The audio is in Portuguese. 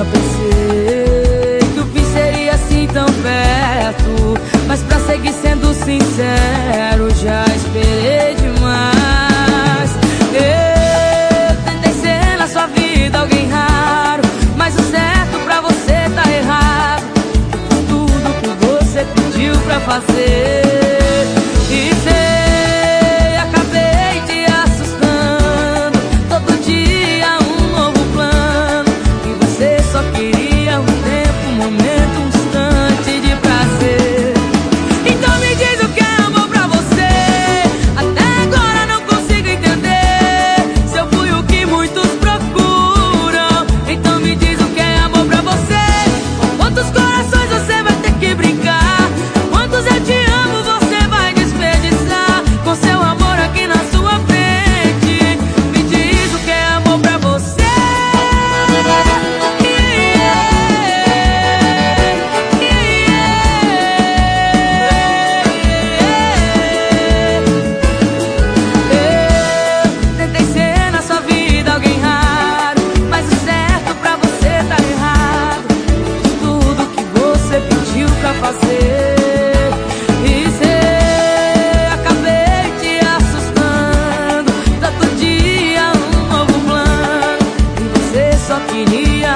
nunca pensei que o fim seria assim tão perto, mas pra seguir sendo sincero, já esperei demais. Eu tentei ser na sua vida alguém raro, mas o certo pra você tá errado. Eu fiz tudo que você pediu pra fazer e sei, acabei te assustando. Todo dia um novo plano, e você só queria um tempo, um momento, um instante de prazer. Então me diz o que é amor pra você. Até agora não consigo entender se eu fui o que muitos procuram. Então me diz o que é amor pra você. Com quantos corações você vai ter que brincar? Quantos eu te amo você vai desperdiçar com seu amor aqui na sua frente? Me diz o que é amor pra você. Eu tentei ser na sua vida alguém raro, mas o certo pra você tá errado. Fiz tudo que você pediu pra fazer e sei, acabei te assustando. Todo dia um novo plano, e você só queria